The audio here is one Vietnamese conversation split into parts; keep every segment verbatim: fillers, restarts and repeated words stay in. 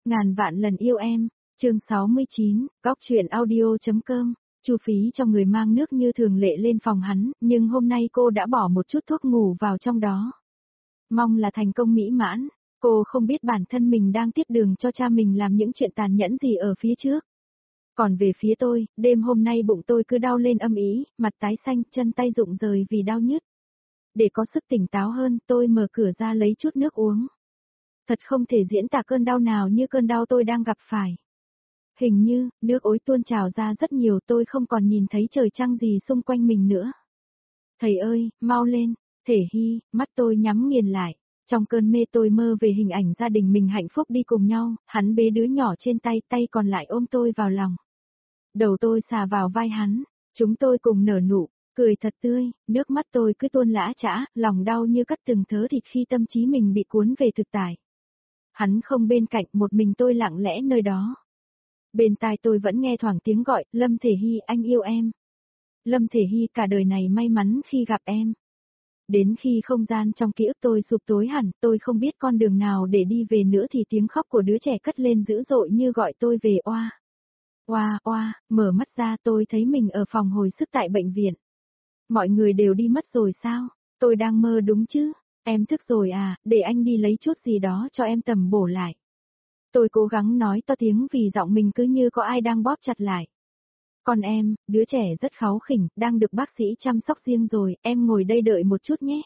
Ngàn vạn lần yêu em, chương sáu mươi chín, góc truyện audio.com, Chu Phí cho người mang nước như thường lệ lên phòng hắn, nhưng hôm nay cô đã bỏ một chút thuốc ngủ vào trong đó. Mong là thành công mỹ mãn, cô không biết bản thân mình đang tiếp đường cho cha mình làm những chuyện tàn nhẫn gì ở phía trước. Còn về phía tôi, đêm hôm nay bụng tôi cứ đau lên âm ý, mặt tái xanh, chân tay rụng rời vì đau nhức. Để có sức tỉnh táo hơn, tôi mở cửa ra lấy chút nước uống. Thật không thể diễn tả cơn đau nào như cơn đau tôi đang gặp phải. Hình như, nước ối tuôn trào ra rất nhiều, tôi không còn nhìn thấy trời trăng gì xung quanh mình nữa. Thầy ơi, mau lên, Thể Hy, mắt tôi nhắm nghiền lại. Trong cơn mê tôi mơ về hình ảnh gia đình mình hạnh phúc đi cùng nhau, hắn bế đứa nhỏ trên tay, tay còn lại ôm tôi vào lòng. Đầu tôi xà vào vai hắn, chúng tôi cùng nở nụ, cười thật tươi, nước mắt tôi cứ tuôn lã chã, lòng đau như cắt từng thớ thịt khi tâm trí mình bị cuốn về thực tại. Hắn không bên cạnh, một mình tôi lặng lẽ nơi đó. Bên tai tôi vẫn nghe thoảng tiếng gọi, Lâm Thể Hy, anh yêu em. Lâm Thể Hy, cả đời này may mắn khi gặp em. Đến khi không gian trong ký ức tôi sụp tối hẳn, tôi không biết con đường nào để đi về nữa thì tiếng khóc của đứa trẻ cất lên dữ dội như gọi tôi về. Oa. Oa, oa, mở mắt ra tôi thấy mình ở phòng hồi sức tại bệnh viện. Mọi người đều đi mất rồi sao? Tôi đang mơ đúng chứ? Em thức rồi à, để anh đi lấy chút gì đó cho em tầm bổ lại. Tôi cố gắng nói to tiếng vì giọng mình cứ như có ai đang bóp chặt lại. Còn em, đứa trẻ rất kháu khỉnh, đang được bác sĩ chăm sóc riêng rồi, em ngồi đây đợi một chút nhé.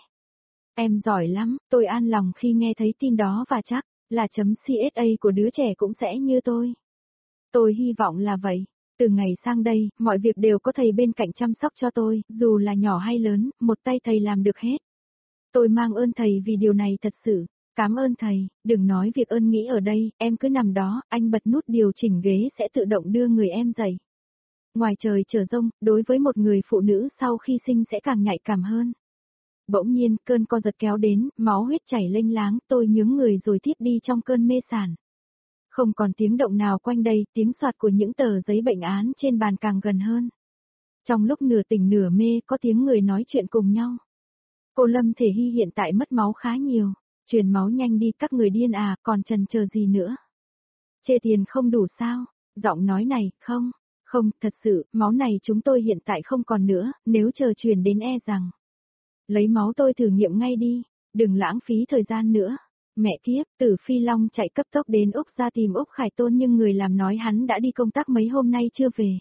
Em giỏi lắm, tôi an lòng khi nghe thấy tin đó và chắc là chấm xê ét a của đứa trẻ cũng sẽ như tôi. Tôi hy vọng là vậy. Từ ngày sang đây, mọi việc đều có thầy bên cạnh chăm sóc cho tôi, dù là nhỏ hay lớn, một tay thầy làm được hết. Tôi mang ơn thầy vì điều này thật sự. Cảm ơn thầy, đừng nói việc ơn nghĩ ở đây, em cứ nằm đó, anh bật nút điều chỉnh ghế sẽ tự động đưa người em dậy. Ngoài trời trở rông, đối với một người phụ nữ sau khi sinh sẽ càng nhạy cảm hơn. Bỗng nhiên, cơn co giật kéo đến, máu huyết chảy lênh láng, tôi nhướng người rồi thiếp đi trong cơn mê sàn. Không còn tiếng động nào quanh đây, tiếng soạt của những tờ giấy bệnh án trên bàn càng gần hơn. Trong lúc nửa tỉnh nửa mê, có tiếng người nói chuyện cùng nhau. Cô Lâm Thể Hy hiện tại mất máu khá nhiều. Truyền máu nhanh đi, các người điên à, còn chần chờ gì nữa? Chê tiền không đủ sao? Giọng nói này, không, không, thật sự, máu này chúng tôi hiện tại không còn nữa, nếu chờ truyền đến e rằng. Lấy máu tôi thử nghiệm ngay đi, đừng lãng phí thời gian nữa. Mẹ kiếp, Tử Phi Long chạy cấp tốc đến Úc ra tìm Úc Khải Tôn nhưng người làm nói hắn đã đi công tác mấy hôm nay chưa về.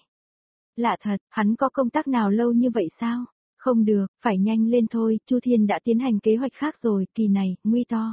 Lạ thật, hắn có công tác nào lâu như vậy sao? Không được, phải nhanh lên thôi, Chu Thiên đã tiến hành kế hoạch khác rồi, kỳ này, nguy to.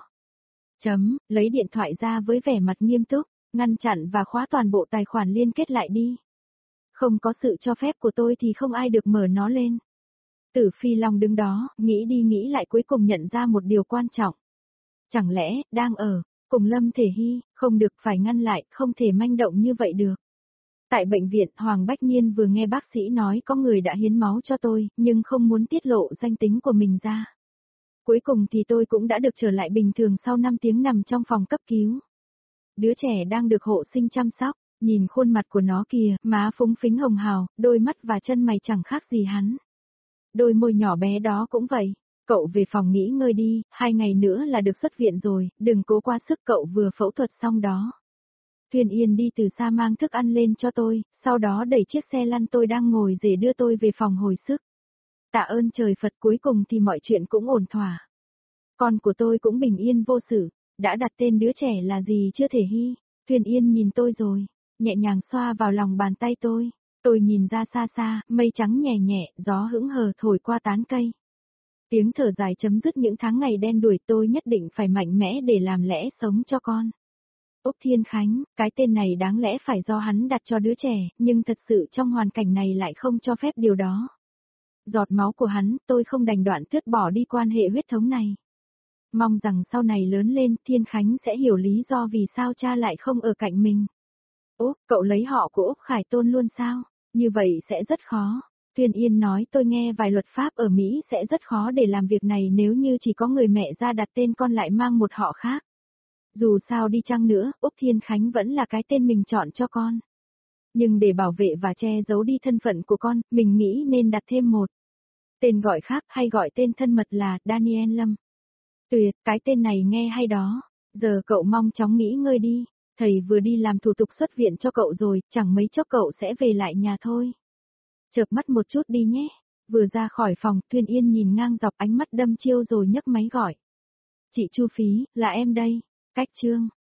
Chấm, lấy điện thoại ra với vẻ mặt nghiêm túc, ngăn chặn và khóa toàn bộ tài khoản liên kết lại đi. Không có sự cho phép của tôi thì không ai được mở nó lên. Tử Phi Long đứng đó, nghĩ đi nghĩ lại cuối cùng nhận ra một điều quan trọng. Chẳng lẽ, đang ở, cùng Lâm Thể Hy, không được phải ngăn lại, không thể manh động như vậy được. Tại bệnh viện, Hoàng Bách Nhiên vừa nghe bác sĩ nói có người đã hiến máu cho tôi, nhưng không muốn tiết lộ danh tính của mình ra. Cuối cùng thì tôi cũng đã được trở lại bình thường sau năm tiếng nằm trong phòng cấp cứu. Đứa trẻ đang được hộ sinh chăm sóc, nhìn khuôn mặt của nó kìa, má phúng phính hồng hào, đôi mắt và chân mày chẳng khác gì hắn. Đôi môi nhỏ bé đó cũng vậy. Cậu về phòng nghỉ ngơi đi, hai ngày nữa là được xuất viện rồi, đừng cố quá sức, cậu vừa phẫu thuật xong đó. Thuyền Yên đi từ xa mang thức ăn lên cho tôi, sau đó đẩy chiếc xe lăn tôi đang ngồi để đưa tôi về phòng hồi sức. Tạ ơn trời Phật, cuối cùng thì mọi chuyện cũng ổn thỏa. Con của tôi cũng bình yên vô sự, đã đặt tên đứa trẻ là gì chưa? Thể Hy. Thuyền Yên nhìn tôi rồi, nhẹ nhàng xoa vào lòng bàn tay tôi. Tôi nhìn ra xa xa, mây trắng nhẹ nhẹ, gió hững hờ thổi qua tán cây. Tiếng thở dài chấm dứt những tháng ngày đen đuổi, tôi nhất định phải mạnh mẽ để làm lẽ sống cho con. Úc Thiên Khánh, cái tên này đáng lẽ phải do hắn đặt cho đứa trẻ, nhưng thật sự trong hoàn cảnh này lại không cho phép điều đó. Giọt máu của hắn, tôi không đành đoạn tước bỏ đi quan hệ huyết thống này. Mong rằng sau này lớn lên, Thiên Khánh sẽ hiểu lý do vì sao cha lại không ở cạnh mình. Úc, cậu lấy họ của Úc Khải Tôn luôn sao? Như vậy sẽ rất khó. Thuyền Yên nói tôi nghe vài luật pháp ở Mỹ sẽ rất khó để làm việc này nếu như chỉ có người mẹ ra đặt tên con lại mang một họ khác. Dù sao đi chăng nữa, Úc Thiên Khánh vẫn là cái tên mình chọn cho con. Nhưng để bảo vệ và che giấu đi thân phận của con, mình nghĩ nên đặt thêm một tên gọi khác, hay gọi tên thân mật là Daniel Lâm. Tuyệt, cái tên này nghe hay đó. Giờ cậu mong chóng nghỉ ngơi đi. Thầy vừa đi làm thủ tục xuất viện cho cậu rồi, chẳng mấy chốc cậu sẽ về lại nhà thôi. Chợp mắt một chút đi nhé. Vừa ra khỏi phòng, Tuyên Yên nhìn ngang dọc ánh mắt đăm chiêu rồi nhấc máy gọi. Chị Chu Phí, là em đây. Cách Trương.